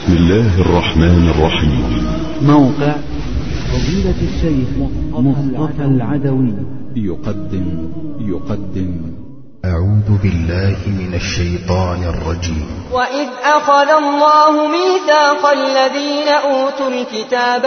بسم الله الرحمن الرحيم. موقع فضيلة الشيخ مصطفى العدوي يقدم أعوذ بالله من الشيطان الرجيم. وإذ أخذ الله ميثاق الذين أوتوا الكتاب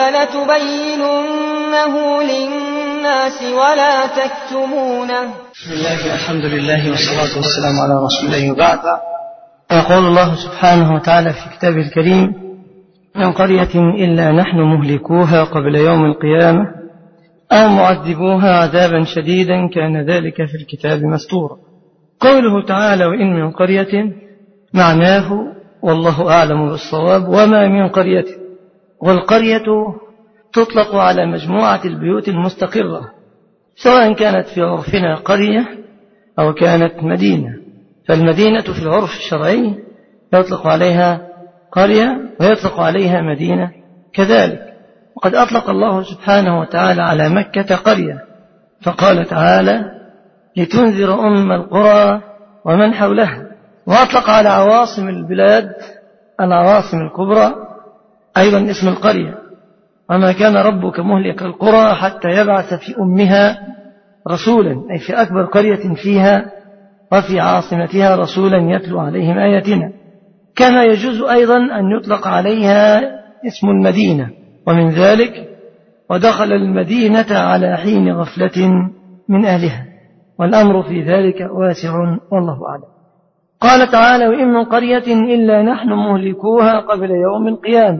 لتبيننه للناس ولا تكتمونه. بسم الله والحمد لله والصلاة والسلام على رسول الله وبعد. يقول الله سبحانه وتعالى في كتابه الكريم: من قرية إلا نحن مهلكوها قبل يوم القيامة أو معذبوها عذابا شديدا كان ذلك في الكتاب مسطورا. قوله تعالى: وإن من قرية، معناه والله أعلم بالصواب وما من قرية. والقرية تطلق على مجموعة البيوت المستقرة، سواء كانت في عرفنا قرية أو كانت مدينة. فالمدينة في العرف الشرعي يطلق عليها قرية ويطلق عليها مدينة كذلك. وقد أطلق الله سبحانه وتعالى على مكة قرية، فقال تعالى: لتنذر أم القرى ومن حولها. وأطلق على عواصم البلاد العواصم الكبرى أيضا اسم القرية: وما كان ربك مهلك القرى حتى يبعث في أمها رسولا، أي في أكبر قرية فيها وفي عاصمتها رسولا يتلو عليهم آياتنا. كما يجوز أيضا أن يطلق عليها اسم المدينة، ومن ذلك: ودخل المدينة على حين غفلة من أهلها. والأمر في ذلك واسع والله أعلم. قال تعالى: وإن من قرية إلا نحن مهلكوها قبل يوم القيامة،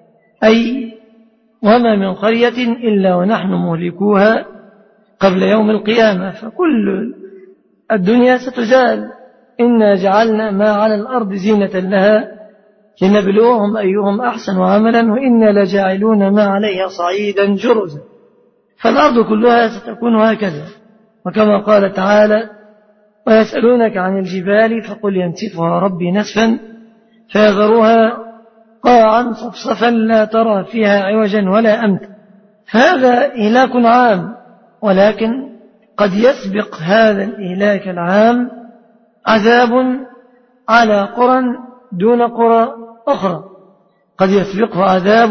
أي وما من قرية إلا ونحن مهلكوها قبل يوم القيامة، فكل الدنيا ستزال. إنا جعلنا ما على الأرض زينة لها لنبلوهم أيهم أحسن عملا وإنا لجاعلون ما عليها صعيدا جرزا. فالأرض كلها ستكون هكذا. وكما قال تعالى: ويسألونك عن الجبال فقل ينسفها ربي نسفا فيذرها قاعا صفصفا لا ترى فيها عوجا ولا أمتا. فهذا إهلاك عام، ولكن قد يسبق هذا الإهلاك العام عذاب على قرى دون قرى أخرى. قد يسبقه عذاب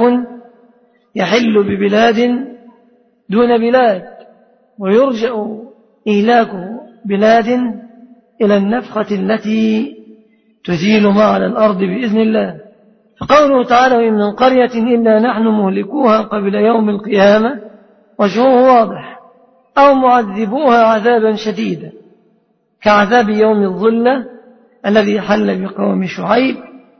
يحل ببلاد دون بلاد، ويرجع إهلاك بلاد إلى النفخة التي تزيل ما على الأرض بإذن الله. فقوله تعالى: وإن من قرية إلا نحن مهلكوها قبل يوم القيامة وجهه واضح، أو معذبوها عذابا شديدا كعذاب يوم الظلة الذي حل بقوم شعيب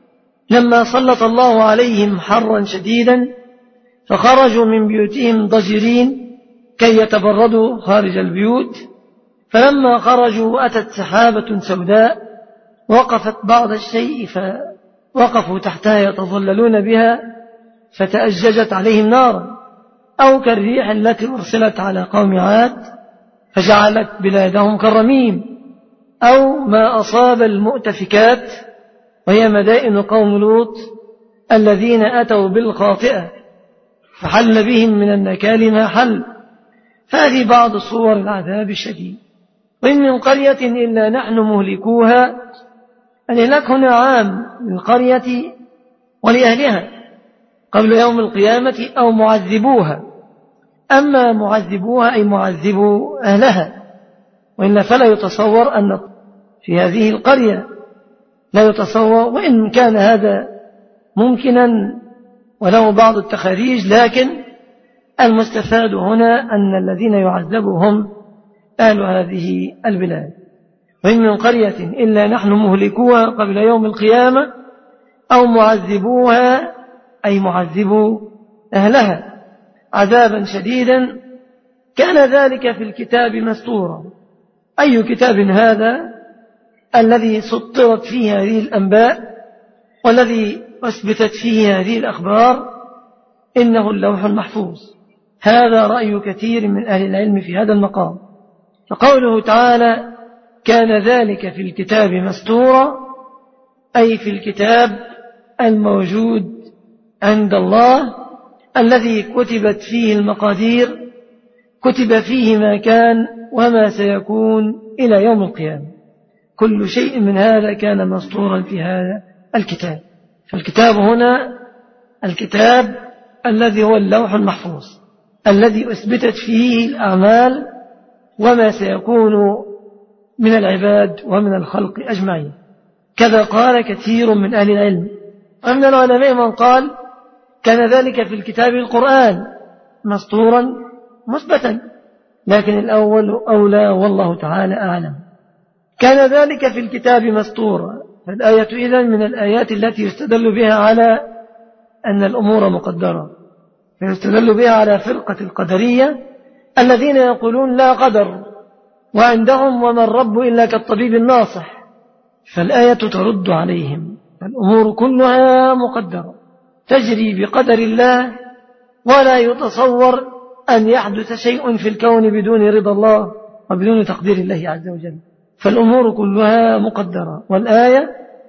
لما سلط الله عليهم حرا شديدا فخرجوا من بيوتهم ضجرين كي يتبردوا خارج البيوت. فلما خرجوا أتت سحابة سوداء وقفت بعض الشيء فوقفوا تحتها يتظللون بها فتأججت عليهم نارا، أو كالريح التي أرسلت على قوم عاد فجعلت بلادهم كالرميم، أو ما أصاب المؤتفكات وهي مدائن قوم لوط الذين أتوا بالخاطئة فحل بهم من النكال ما حل. فهذه بعض صور العذاب الشديد. وإن من قرية إلا نحن مهلكوها، الإهلاك هنا عام للقرية ولأهلها قبل يوم القيامة أو معذبوها. أما معذبوها أي معذبو أهلها، وإلا فلا يتصور أن في هذه القرية، لا يتصور، وإن كان هذا ممكنا وله بعض التخاريج، لكن المستفاد هنا أن الذين يعذبوا هم أهل هذه البلاد. وإن من قرية إلا نحن مهلكوها قبل يوم القيامة أو معذبوها أي معذبو أهلها عذابا شديدا كان ذلك في الكتاب مسطورا. أي كتاب هذا؟ الذي سطرت فيه هذه الأنباء والذي أثبتت فيه هذه الأخبار، إنه اللوح المحفوظ. هذا رأي كثير من أهل العلم في هذا المقام. فقوله تعالى: كان ذلك في الكتاب مسطورا، أي في الكتاب الموجود عند الله الذي كتبت فيه المقادير، كتب فيه ما كان وما سيكون إلى يوم القيامة. كل شيء من هذا كان مسطورا في هذا الكتاب. فالكتاب هنا الكتاب الذي هو اللوح المحفوظ الذي أثبتت فيه الأعمال وما سيكون من العباد ومن الخلق أجمعين. كذا قال كثير من أهل العلم، ومن العلماء من قال كان ذلك في الكتاب القرآن مسطورا مثبتا، لكن الأول أولى والله تعالى أعلم. كان ذلك في الكتاب مسطورا، فالآية إذن من الآيات التي يستدل بها على أن الأمور مقدرة، فيستدل بها على فرقة القدرية الذين يقولون لا قدر، وعندهم وما الرب إلا كالطبيب الناصح، فالآية ترد عليهم. الأمور كلها مقدرة تجري بقدر الله، ولا يتصور أن يحدث شيء في الكون بدون رضا الله وبدون تقدير الله عز وجل، فالأمور كلها مقدرة. والآية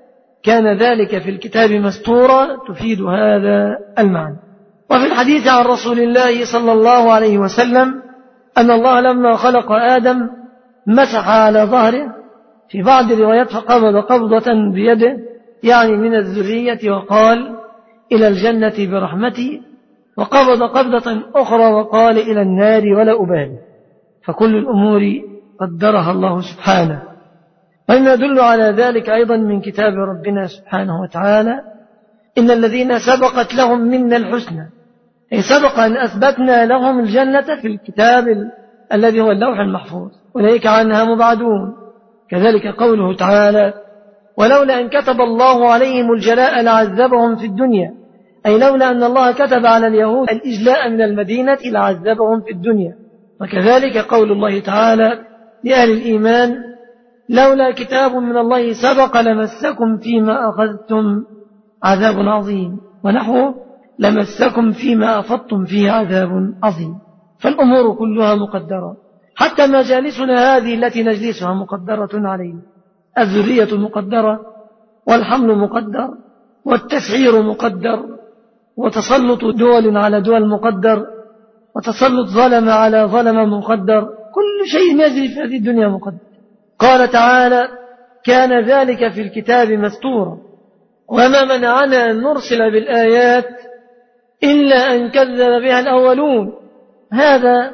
كان ذلك في الكتاب مسطورا تفيد هذا المعنى. وفي الحديث عن رسول الله صلى الله عليه وسلم أن الله لما خلق آدم مسح على ظهره، في بعض الروايات فقبض قبضة بيده يعني من الذرية وقال إلى الجنة برحمتي، وقبض قبضة أخرى وقال إلى النار ولا أبالي. فكل الأمور قدرها الله سبحانه. وإن يدل على ذلك أيضا من كتاب ربنا سبحانه وتعالى إن الذين سبقت لهم منا الحسنى، أي سبق أن أثبتنا لهم الجنة في الكتاب الذي هو اللوح المحفوظ، أولئك عنها مبعدون. كذلك قوله تعالى ولولا أن كتب الله عليهم الجلاء لعذبهم في الدنيا، أي لولا أن الله كتب على اليهود الإجلاء من المدينة لعذبهم في الدنيا. وكذلك قول الله تعالى لأهل الإيمان لولا كتاب من الله سبق لمسكم فيما أخذتم عذاب عظيم، ونحوه لمسكم فيما أفضتم فيه عذاب عظيم. فالأمور كلها مقدرة، حتى مجالسنا هذه التي نجلسها مقدرة علينا، الذرية مقدرة، والحمل مقدر، والتسعير مقدر، وتسلط دول على دول مقدر، وتسلط ظلم على ظلم مقدر، كل شيء يجري في هذه الدنيا مقدر. قال تعالى كان ذلك في الكتاب مسطورا وما منعنا أن نرسل بالآيات إلا أن كذب بها الأولون. هذا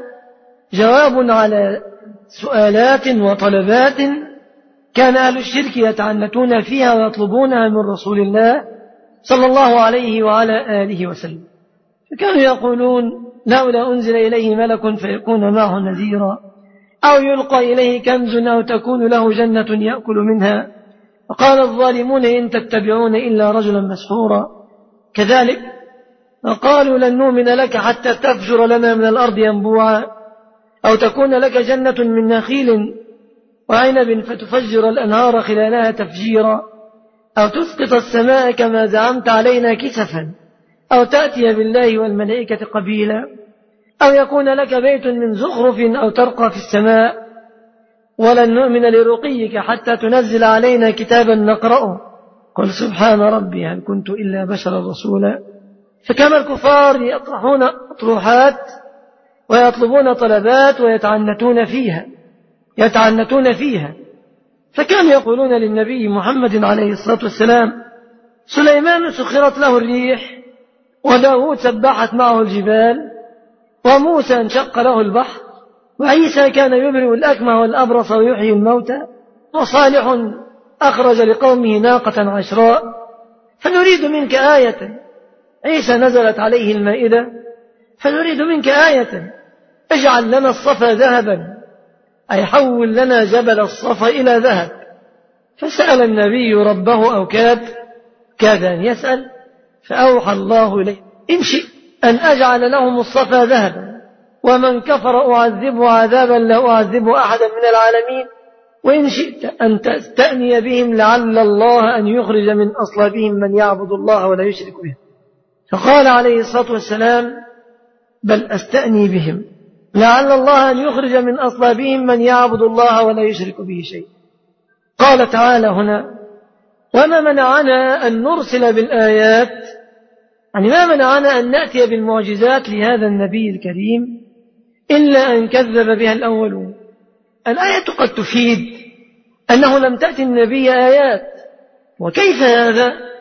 جواب على سؤالات وطلبات كان أهل الشرك يتعنتون فيها ويطلبونها من رسول الله صلى الله عليه وعلى آله وسلم، فكانوا يقولون لولا أنزل إليه ملك فيكون معه نذيرا، أو يلقى إليه كنز أو تكون له جنة يأكل منها، وقال الظالمون إن تتبعون إلا رجلا مسحورا. كذلك وقالوا لن نؤمن لك حتى تفجر لنا من الأرض ينبوعا، أو تكون لك جنة من نخيل وعنب فتفجر الأنهار خلالها تفجيرا، أو تسقط السماء كما زعمت علينا كسفا، أو تأتي بالله والملائكة قبيلا، أو يكون لك بيت من زخرف أو ترقى في السماء، ولن نؤمن لرقيك حتى تنزل علينا كتابا نقرأه، قل سبحان ربي هل كنت إلا بشرا رسولا. فكما الكفار يطرحون أطروحات ويطلبون طلبات ويتعنتون فيها، فكانوا يقولون للنبي محمد عليه الصلاة والسلام سليمان سخرت له الريح، وداود سبحت معه الجبال، وموسى انشق له البحر، وعيسى كان يبرئ الأكمه والأبرص ويحيي الموتى، وصالح أخرج لقومه ناقة عشراء. فنريد منك آية. عيسى نزلت عليه المائدة، فنريد منك آية اجعل لنا الصفا ذهبا، أي حول لنا جبل الصفا إلى ذهب. فسأل النبي ربه أو كاد أن يسأل، فأوحى الله إليه إن شئت أن أجعل لهم الصفا ذهبا ومن كفر أعذبه عذابا لا أعذبه أحدا من العالمين، وإن شئت أن تستأني بهم لعل الله أن يخرج من أصلابهم من يعبد الله ولا يشرك به. فقال عليه الصلاة والسلام بل أستأني بهم لعل الله أن يخرج من أصلابهم من يعبد الله ولا يشرك به شيء. قال تعالى هنا وما منعنا أن نرسل بالآيات، يعني ما منعنا أن نأتي بالمعجزات لهذا النبي الكريم إلا أن كذب بها الأولون. الآية قد تفيد أنه لم تأتي النبي آيات، وكيف هذا؟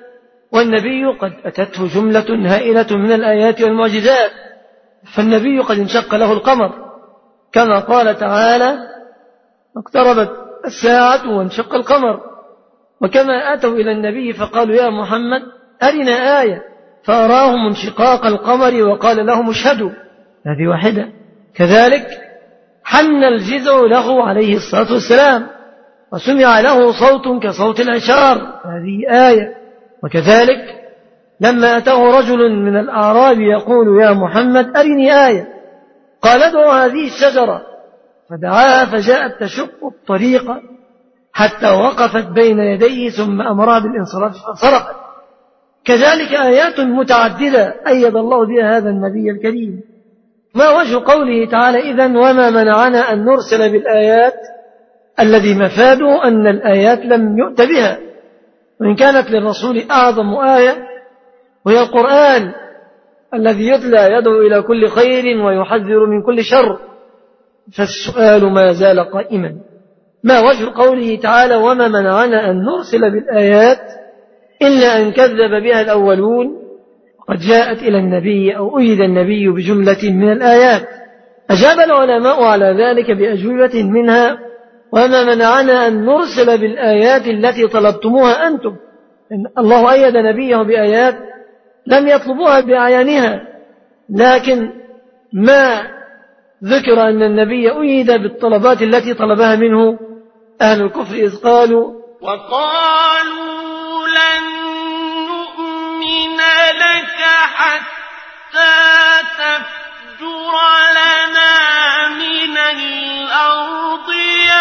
والنبي قد أتته جملة هائلة من الآيات والمعجزات، فالنبي قد انشق له القمر كما قال تعالى: اقتربت الساعة وانشق القمر. وكما أتوا إلى النبي فقالوا: يا محمد أرنا آية، فأراهم انشقاق القمر وقال لهم اشهدوا. هذه واحدة. كذلك حن الجذع له عليه الصلاة والسلام وسمع له صوت كصوت العشار، هذه آية. وكذلك لما أتاه رجل من الأعراب يقول: يا محمد أرني آية، قال: ادعو هذه الشجرة، فدعاها فجاءت تشق الطريق حتى وقفت بين يديه ثم أمرها بالانصراف فانصرفت. كذلك آيات متعددة أيد الله بها هذا النبي الكريم. ما وجه قوله تعالى: إذن وما منعنا أن نرسل بالآيات، الذي مفاده أن الآيات لم يؤت بها، وإن كانت للرسول أعظم آية وهي القرآن الذي يتلى يدعو إلى كل خير ويحذر من كل شر، فالسؤال ما زال قائما: ما وجه قوله تعالى: وما منعنا أن نرسل بالآيات إلا أن كذب بها الأولون، وقد جاءت إلى النبي أو أيد النبي بجملة من الآيات. أجاب العلماء على ذلك بأجوبة منها: وما منعنا أن نرسل بالآيات التي طلبتموها أنتم، إن الله أيد نبيه بآيات لم يطلبوها بأعيانها، لكن ما ذكر أن النبي أيد بالطلبات التي طلبها منه أهل الكفر، إذ قالوا: وقالوا لن نؤمن لك حتى تفجر لنا من الأرض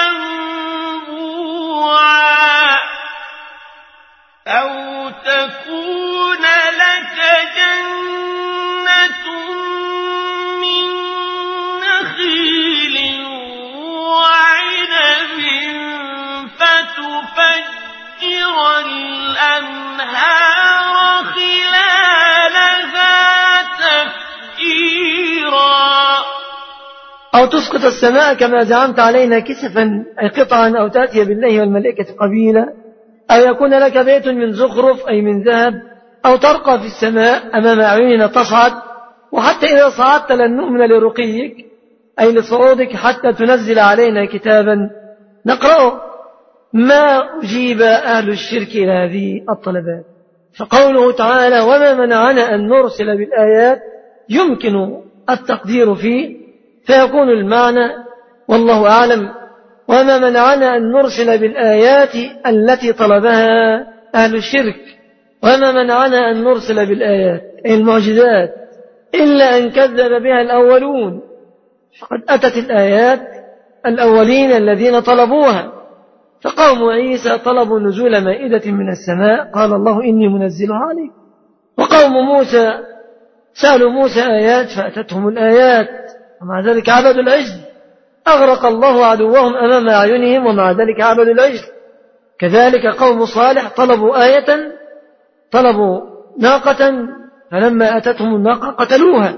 ينبوعا أو تكون لك جنة من نخيل وعنب فتفجر الأنهار خلالها تفجيرا، أو تسقط السماء كما زعمت علينا كسفا أي قطعا، أو تأتي بالله والملائكة قبيلا، أو يكون لك بيت من زخرف أي من ذهب، أو ترقى في السماء أمام أعيننا تصعد، وحتى إذا صعدت لن نؤمن لرقيك أي لصعودك حتى تنزل علينا كتابا نقرأه. ما أجيب أهل الشرك إلى هذه الطلبات. فقوله تعالى: وما منعنا أن نرسل بالآيات يمكن التقدير فيه، فيكون المعنى والله أعلم: وما منعنا أن نرسل بالآيات التي طلبها أهل الشرك، وما منعنا أن نرسل بالآيات أي المعجزات إلا أن كذب بها الأولون، فقد أتت الآيات الأولين الذين طلبوها. فقوم عيسى طلبوا نزول مائدة من السماء، قال الله: إني منزلها عليكم. وقوم موسى سألوا موسى آيات فأتتهم الآيات، ومع ذلك عبدوا العجل، أغرق الله عدوهم أمام أعينهم ومع ذلك عبدوا العجل. كذلك قوم صالح طلبوا آية، طلبوا ناقة، فلما أتتهم الناقة قتلوها.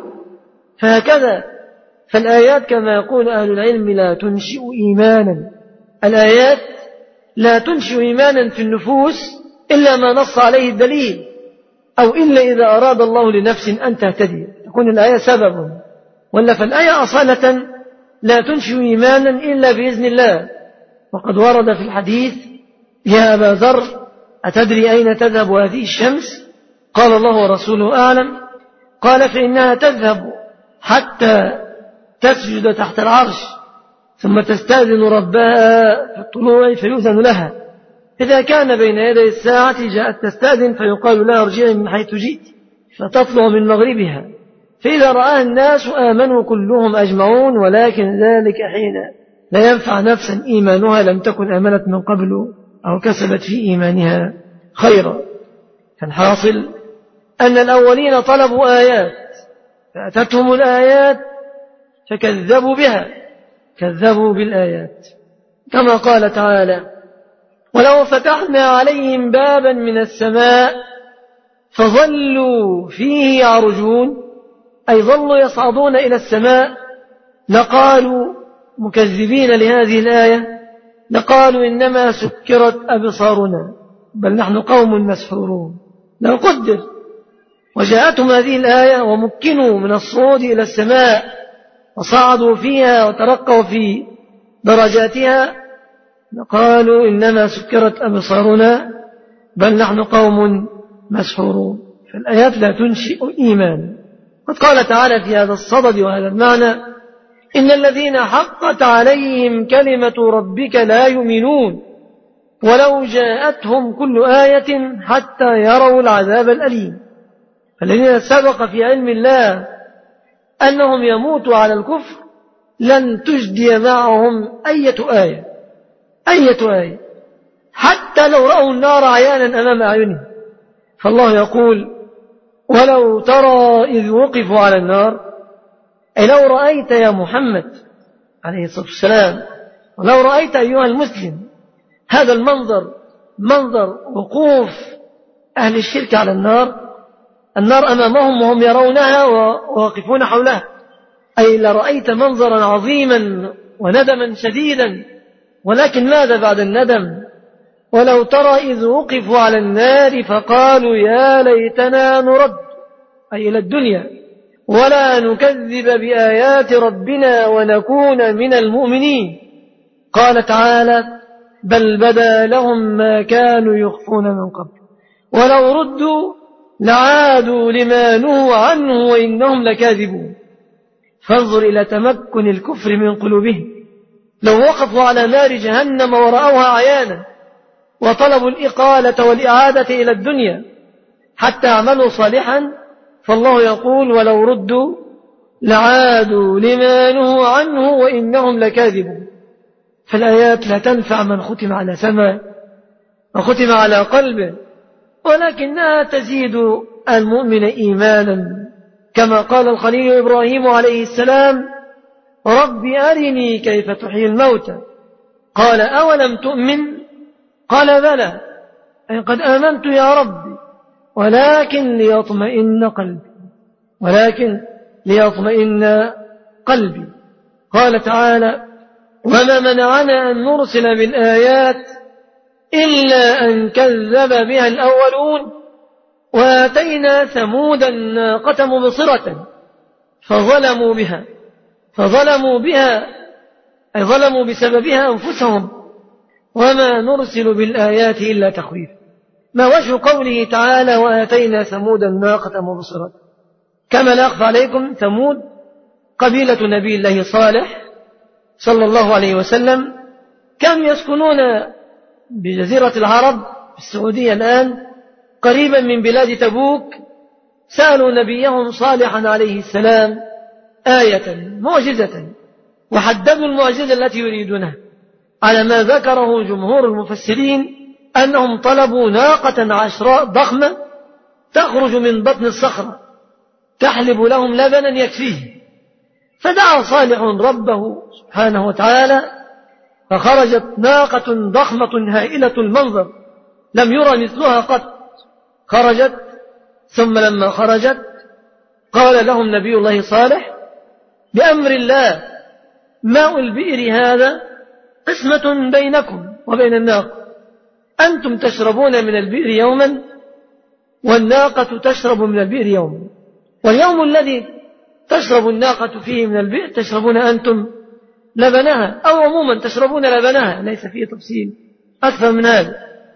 فهكذا فالآيات كما يقول أهل العلم لا تنشئ إيمانا، الآيات لا تنشئ إيمانا في النفوس إلا ما نص عليه الدليل، أو إلا إذا أراد الله لنفس أن تهتدي تكون الآية سبب، ولا فالآية أصالة لا تنشئ إيمانا إلا بإذن الله. وقد ورد في الحديث: يا أبا ذر أتدري أين تذهب هذه الشمس؟ قال: الله ورسوله أعلم. قال: فإنها تذهب حتى تسجد تحت العرش ثم تستأذن ربها في الطلوع فيؤذن لها، إذا كان بين يدي الساعة جاءت تستأذن فيقال لها: ارجعي من حيث جئت، فتطلع من مغربها، فإذا رآها الناس آمنوا كلهم أجمعون، ولكن ذلك حين لا ينفع نفسا إيمانها لم تكن آمنت من قبل أو كسبت في إيمانها خيرا. فالحاصل أن الأولين طلبوا آيات فأتتهم الآيات فكذبوا بها، كذبوا بالآيات، كما قال تعالى: ولو فتحنا عليهم بابا من السماء فظلوا فيه يعرجون، أي ظلوا يصعدون إلى السماء، لقالوا مكذبين لهذه الآية، لقالوا إنما سكرت أبصارنا بل نحن قوم مسحورون. لو قدر وجاءتهم هذه الآية ومكنوا من الصعود إلى السماء وصعدوا فيها وترقوا في درجاتها قالوا إنما سكرت أبصارنا بل نحن قوم مسحورون. فالآيات لا تنشئ إيمان. قد قال تعالى في هذا الصدد وهذا المعنى إن الذين حقت عليهم كلمة ربك لا يؤمنون ولو جاءتهم كل آية حتى يروا العذاب الأليم. فالذين سبق في علم الله أنهم يموتوا على الكفر لن تجدي معهم أية آية حتى لو رأوا النار عيانا أمام أعينهم. فالله يقول ولو ترى إذ وقفوا على النار، أي لو رأيت يا محمد عليه الصلاة والسلام ولو رأيت أيها المسلم هذا المنظر، منظر وقوف أهل الشرك على النار أمامهم وهم يرونها وواقفون حولها، أي لرأيت منظرا عظيما وندما شديدا. ولكن ماذا بعد الندم؟ ولو ترى إذ وقفوا على النار فقالوا يا ليتنا نرد، أي إلى الدنيا، ولا نكذب بآيات ربنا ونكون من المؤمنين. قال تعالى بل بدا لهم ما كانوا يخفون من قبل ولو ردوا لعادوا لما نهوا عنه وإنهم لكاذبون. فانظر إلى تمكن الكفر من قلوبهم. لو وقفوا على نار جهنم ورأوها عيانا وطلبوا الإقالة والإعادة إلى الدنيا حتى عملوا صالحا، فالله يقول ولو ردوا لعادوا لما نهوا عنه وإنهم لكاذبون. فالآيات لا تنفع من ختم على سمع وختم على قلبه، ولكنها تزيد المؤمن إيمانا كما قال الخليل إبراهيم عليه السلام رب أرني كيف تحيي الموتى قال أولم تؤمن قال بلى أي قد آمنت يا ربي ولكن ليطمئن قلبي. قال تعالى وما منعنا أن نرسل بالآيات إلا أن كذب بها الأولون وآتينا ثمود الناقة مبصرة فظلموا بها أي ظلموا بسببها أنفسهم وما نرسل بالآيات إلا تخويف. ما وجه قوله تعالى وآتينا ثمود الناقة مبصرة؟ كما لا أخفى عليكم ثمود قبيلة نبي الله صالح صلى الله عليه وسلم، كانوا يسكنون بجزيرة العرب في السعودية الآن قريبا من بلاد تبوك. سألوا نبيهم صالحا عليه السلام آية معجزة وحددوا المعجزة التي يريدونها، على ما ذكره جمهور المفسرين أنهم طلبوا ناقة عشراء ضخمة تخرج من بطن الصخرة تحلب لهم لبنا يكفيه. فدعا صالح ربه سبحانه وتعالى فخرجت ناقة ضخمة هائلة المنظر لم يرى مثلها قط. خرجت، ثم لما خرجت قال لهم نبي الله صالح بأمر الله ماء البئر هذا قسمة بينكم وبين الناقة، أنتم تشربون من البئر يوما والناقة تشرب من البئر يوما، واليوم الذي تشرب الناقة فيه من البئر تشربون أنتم لبنها، أو عموما تشربون لبنها، ليس فيه تفصيل أكثر من هذا،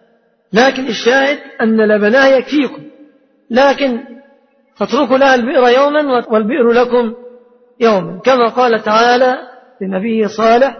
لكن الشاهد أن لبنها يكفيكم، لكن تتركوا لها البئر يوما والبئر لكم يوما، كما قال تعالى لنبيه صالح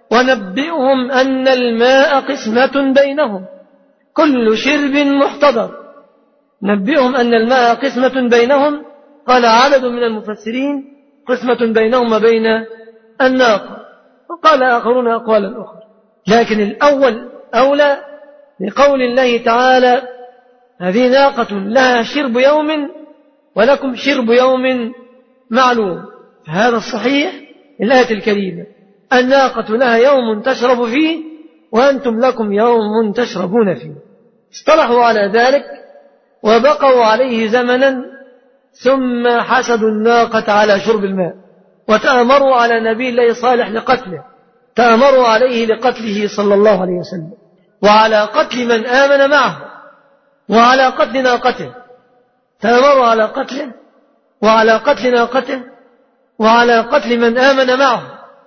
ونبئهم أن الماء قسمة بينهم كل شرب محتضر. نبئهم أن الماء قسمة بينهم، قال عدد من المفسرين قسمة بينهم وبين الناقة، وقال آخرون أقوالا أخرى، لكن الأول أولى لقول الله تعالى هذه ناقة لها شرب يوم ولكم شرب يوم معلوم. فهذا الصحيح الآية الكريمة الناقة لها يوم تشرب فيه وأنتم لكم يوم تشربون فيه. اصطلحوا على ذلك وبقوا عليه زمنا ثم حسدوا الناقة على شرب الماء وتأمروا على نبي الله صالح لقتله، تأمروا عليه لقتله صلى الله عليه وسلم وعلى قتل من آمن معه، وعلى قتل ناقته، تآمروا على قتله وعلى قتل ناقته وعلى قتل من آمن معه.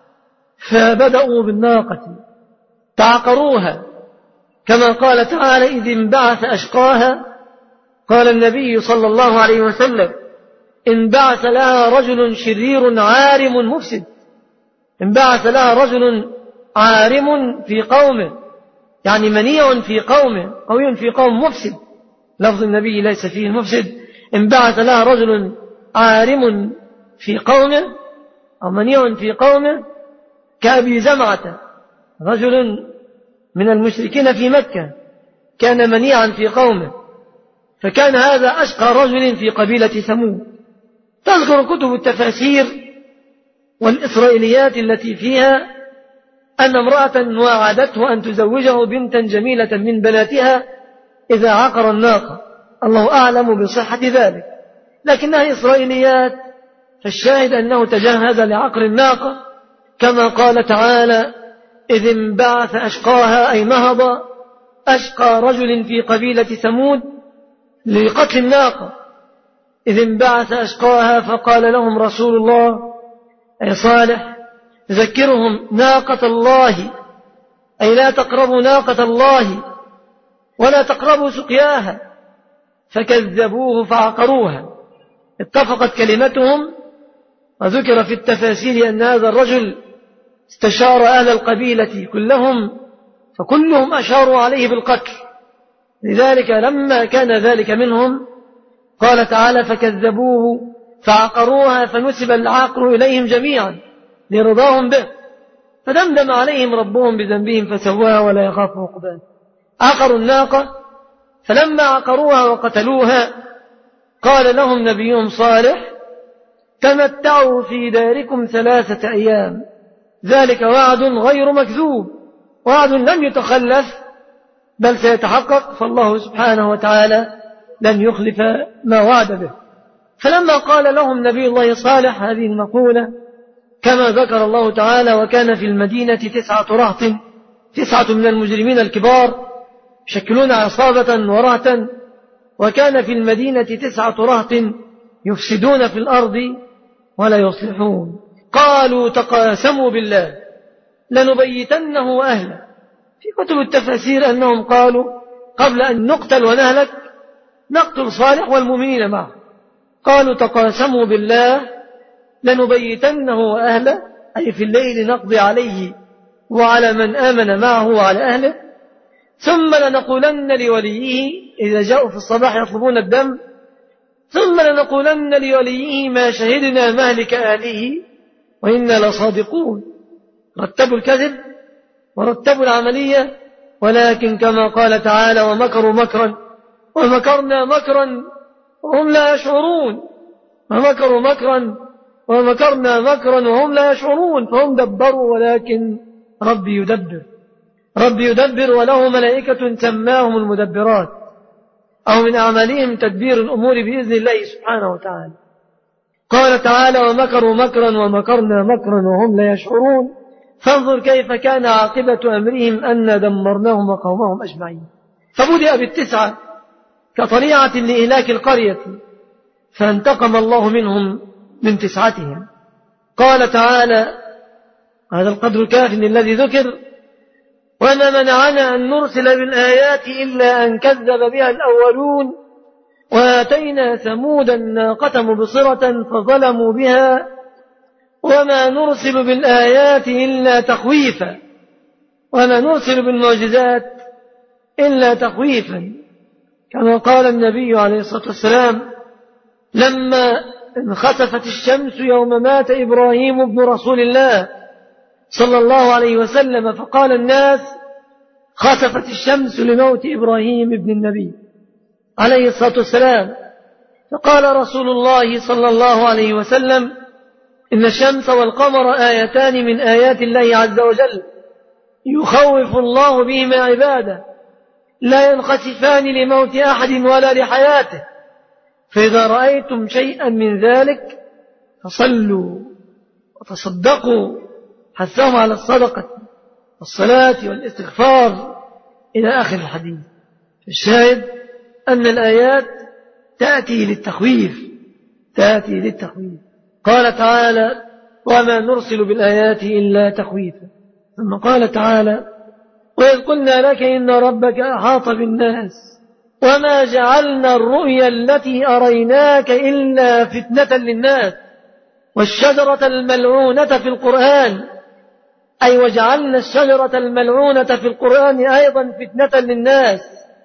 فبدأوا بالناقة تعقروها كما قال تعالى: إذ انبعث أشقاها. قال النبي صلى الله عليه وسلم: انبعث لها رجل شرير عارم مفسد. انبعث لها رجل عارم في قومه، يعني منيع في قومه، قوي في قوم مفسد. لفظ النبي ليس فيه المفسد. انبعث لها رجل عارم في قومه أو منيع في قومه كأبي زمعة، رجل من المشركين في مكة كان منيعا في قومه، فكان هذا أشقى رجل في قبيلة ثمود. تذكر كتب التفاسير والإسرائيليات التي فيها أن امرأة وعدته أن تزوجه بنتا جميلة من بناتها إذا عقر الناقة. الله أعلم بصحة ذلك، لكنها إسرائيليات. فالشاهد أنه تجهز لعقر الناقة كما قال تعالى: إذ انبعث أشقاها، أي نهض أشقى رجل في قبيلة ثمود لقتل الناقة. إذ انبعث أشقاها فقال لهم رسول الله أي صالح ذكرهم ناقة الله، أي لا تقربوا ناقة الله ولا تقربوا سقياها. فكذبوه فعقروها. اتفقت كلمتهم. وذكر في التفاسير أن هذا الرجل استشار أهل القبيلة كلهم فكلهم أشاروا عليه بالقتل. لذلك لما كان ذلك منهم قال تعالى: فكذبوه فعقروها فنسب العقر إليهم جميعا لرضاهم به، فدمدم عليهم ربهم بذنبهم فسواها ولا يخاف عقباه. عقروا الناقة، فلما عقروها وقتلوها قال لهم نبيهم صالح: تمتعوا في داركم 3 أيام، ذلك وعد غير مكذوب، وعد لم يتخلف بل سيتحقق، فالله سبحانه وتعالى لن يخلف ما وعد به. فلما قال لهم نبي الله صالح هذه المقولة كما ذكر الله تعالى: وكان في المدينة 9 رهط، 9 من المجرمين الكبار يشكلون عصابة ورهتا، وكان في المدينة 9 رهط يفسدون في الأرض ولا يصلحون. قالوا تقاسموا بالله لنبيتنه أهله. في كتب التفاسير أنهم قالوا قبل أن نقتل ونهلك نقتل صالح والمؤمنين معه. قالوا تقاسموا بالله لنبيتنه أهله، أي في الليل نقضي عليه وعلى من آمن معه وعلى أهله، ثم لنقولن لوليه إذا جاءوا في الصباح يطلبون الدم، ثم لنقولن لوليه ما شهدنا مهلك أهله وإنا لصادقون. رتبوا الكذب ورتبوا العملية، ولكن كما قال تعالى: ومكروا مكرا ومكرنا مكرا وهم لا يشعرون. ومكروا مكرا ومكرنا مكرا وهم لا يشعرون. فهم دبروا ولكن ربي يدبر وله ملائكة سماهم المدبرات، أو من أعمالهم تدبير الأمور بإذن الله سبحانه وتعالى. قال تعالى: ومكروا مكرا ومكرنا مكرا وهم لا يشعرون. فانظر كيف كان عاقبة أمرهم أن دمرناهم وقومهم أجمعين. فبدأ ب9 كطليعة لإهلاك القرية، فانتقم الله منهم من 9. قال تعالى: هذا القدر الكافٍ الذي ذكر: وما منعنا أن نرسل بالآيات إلا أن كذب بها الأولون وآتينا ثمود الناقة مبصرة فظلموا بها وما نرسل بالآيات إلا تخويفا، وما نرسل بالمعجزات إلا تخويفا، كما قال النبي عليه الصلاة والسلام لما انخسفت الشمس يوم مات إبراهيم ابن رسول الله صلى الله عليه وسلم، فقال الناس: خسفت الشمس لموت إبراهيم ابن النبي عليه الصلاة والسلام. فقال رسول الله صلى الله عليه وسلم: إن الشمس والقمر آيتان من آيات الله عز وجل يخوف الله بهما عباده، لا ينخسفان لموت أحد ولا لحياته، فإذا رأيتم شيئا من ذلك فصلوا وتصدقوا. حثهم على الصدقة والصلاة والاستغفار إلى آخر الحديث. الشاهد أن الآيات تأتي للتخويف. قال تعالى وما نرسل بالآيات إلا تخويفا. ثم قال تعالى وإذ قلنا لك إن ربك أحاط بالناس وما جعلنا الرؤيا التي أريناك إلا فتنة للناس والشجرة الملعونة في القرآن، أي وجعلنا الشجرة الملعونة في القرآن أيضا فتنة للناس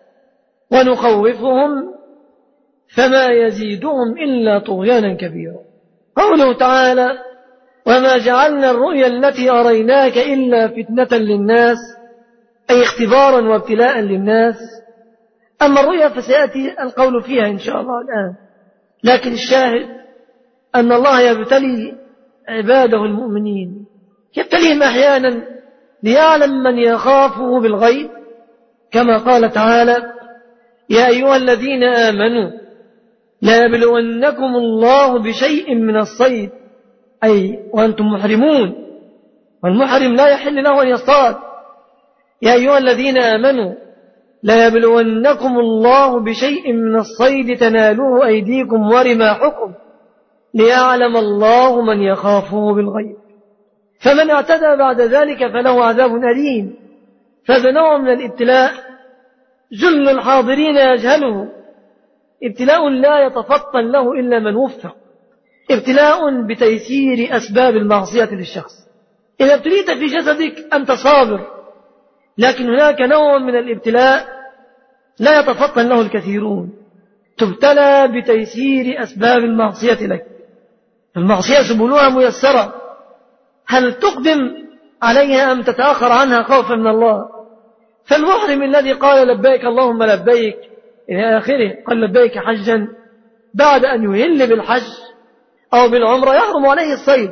ونخوفهم فما يزيدهم إلا طغيانا كبيرا. قوله تعالى وما جعلنا الرؤيا التي أريناك إلا فتنة للناس، أي اختبارا وابتلاء للناس. أما الرؤيا فسيأتي القول فيها إن شاء الله الآن، لكن الشاهد أن الله يبتلي عباده المؤمنين، يبتليهم أحيانا ليعلم من يخافه بالغيب، كما قال تعالى يا أيها الذين آمنوا لا يبلونكم الله بشيء من الصيد، أي وأنتم محرمون، والمحرم لا يحل له أن يصطاد. يا أيها الذين آمنوا لا يبلونكم الله بشيء من الصيد تنالوه أيديكم ورماحكم ليعلم الله من يخافه بالغيب، فمن اعتدى بعد ذلك فله عذاب أليم. فهذا نوع من الابتلاء جل الحاضرين يجهله، ابتلاء لا يتفطن له إلا من وفق، ابتلاء بتيسير أسباب المعصية للشخص. إذا ابتليت في جسدك أنت صابر، لكن هناك نوع من الابتلاء لا يتفطن له الكثيرون، تبتلى بتيسير أسباب المعصية لك. المعصية سبلها ميسرة، هل تقدم عليها أم تتأخر عنها خوفا من الله؟ فالمحرم الذي قال لبيك اللهم لبيك إلى آخره، قال لبيك حجا، بعد أن يهل بالحج أو بالعمرة يحرم عليه الصيد،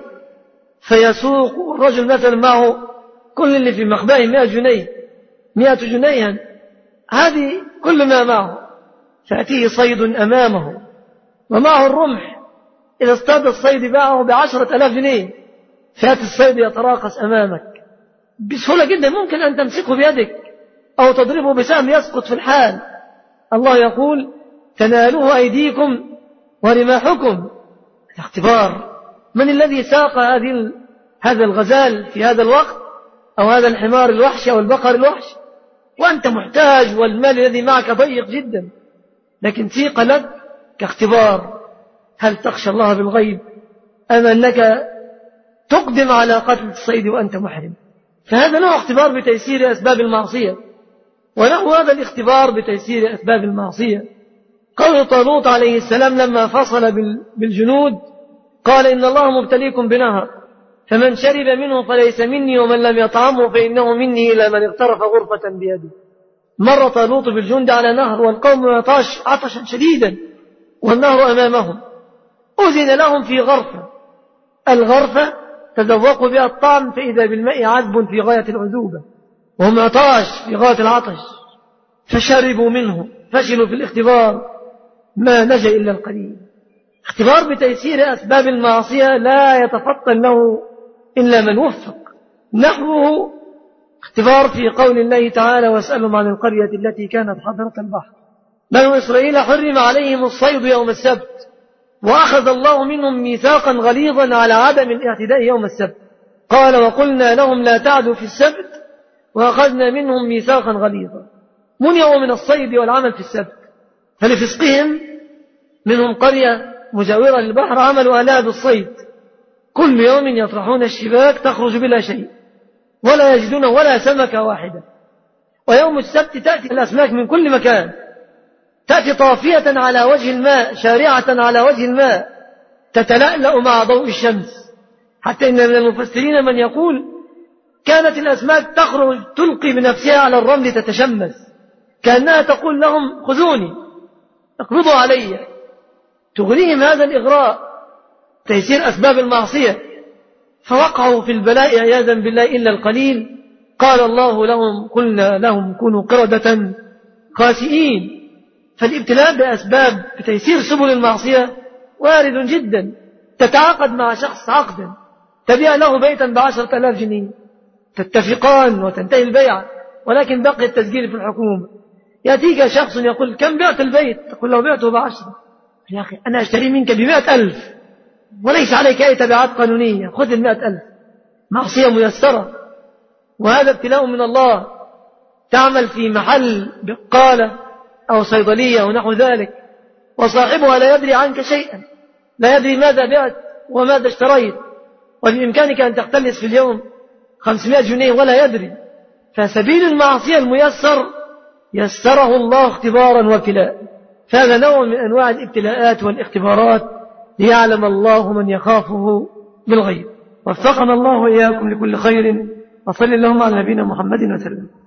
فيسوق الرجل مثلا معه كل اللي في مخباه 100 جنيها، هذه كل ما معه، فأتيه صيد أمامه ومعه الرمح، إذا اصطاد الصيد باعه ب10,000 جنيه، فيأتي الصيد يتراقص أمامك بسهولة جدا، ممكن أن تمسكه بيدك أو تضربه بسهم يسقط في الحال. الله يقول تنالوه أيديكم ورماحكم. الاختبار من الذي ساق هذا الغزال في هذا الوقت، أو هذا الحمار الوحش أو البقر الوحش، وأنت محتاج والمال الذي معك ضيق جدا، لكن سيق لك كاختبار. هل تخشى الله بالغيب أم أنك تقدم على قتل الصيد وأنت محرم؟ فهذا له اختبار بتيسير أسباب المعصية، وله هذا الاختبار بتيسير أسباب المعصية. قول طالوت عليه السلام لما فصل بالجنود قال إن الله مبتليكم بنهر فمن شرب منه فليس مني ومن لم يطعمه فإنه مني إلا من اغترف غرفة بيده. مر طالوت بالجند على نهر والقوم عطشا شديدا والنهر أمامهم، أذن لهم في غرفة، الغرفة تذوقوا بها الطعم فإذا بالماء عذب في غاية العذوبة، وهم عطاش في غاية العطش، فشربوا منه، فشلوا في الاختبار، ما نجا إلا القليل. اختبار بتيسير أسباب المعصية لا يتفطن له إلا من وفق. نحوه اختبار في قول الله تعالى واسألهم عن القرية التي كانت حضرة البحر بنو إسرائيل حرم عليهم الصيد يوم السبت، وأخذ الله منهم ميثاقا غليظا على عدم الاعتداء يوم السبت، قال وقلنا لهم لا تعدوا في السبت وأخذنا منهم ميثاقا غليظا. منعوا من الصيد والعمل في السبت، فلفسقهم منهم قرية مجاورة للبحر عملوا آلها بالصيد، كل يوم يطرحون الشباك تخرج بلا شيء ولا يجدون ولا سمكة واحدة، ويوم السبت تأتي الأسماك من كل مكان، تأتي طافية على وجه الماء، شارعة على وجه الماء، تتلألأ مع ضوء الشمس، حتى إن من المفسرين من يقول كانت الأسماك تخرج تلقي بنفسها على الرمل تتشمس، كأنها تقول لهم خذوني اقبضوا علي. تغريهم هذا الإغراء تيسير أسباب المعصية، فوقعوا في البلاء عياذا بالله إلا القليل. قال الله لهم قلنا لهم كونوا قردة خاسئين. فالابتلاء بأسباب بتيسير سبل المعصية وارد جدا. تتعاقد مع شخص عقدا، تبيع له بيتا ب10,000 جنيه، تتفقان وتنتهي البيع، ولكن بقي التسجيل في الحكومة، يأتيك شخص يقول كم بعت البيت؟ تقول لو بعته ب10. يا أخي أنا أشتري منك ب100,000 وليس عليك أي تبعات قانونية، خذ 100,000. معصية ميسرة، وهذا ابتلاء من الله. تعمل في محل بقالة أو صيدلية ونحو ذلك، وصاحبها لا يدري عنك شيئا، لا يدري ماذا بعت وماذا اشتريت، وبإمكانك أن تختلس في اليوم 500 جنيه ولا يدري. فسبيل المعصية الميسر يسره الله اختبارا وابتلاء، فهذا نوع من أنواع الابتلاءات والاختبارات ليعلم الله من يخافه بالغيب. وفقنا الله وإياكم لكل خير، وصل اللهم على نبينا محمد وسلم.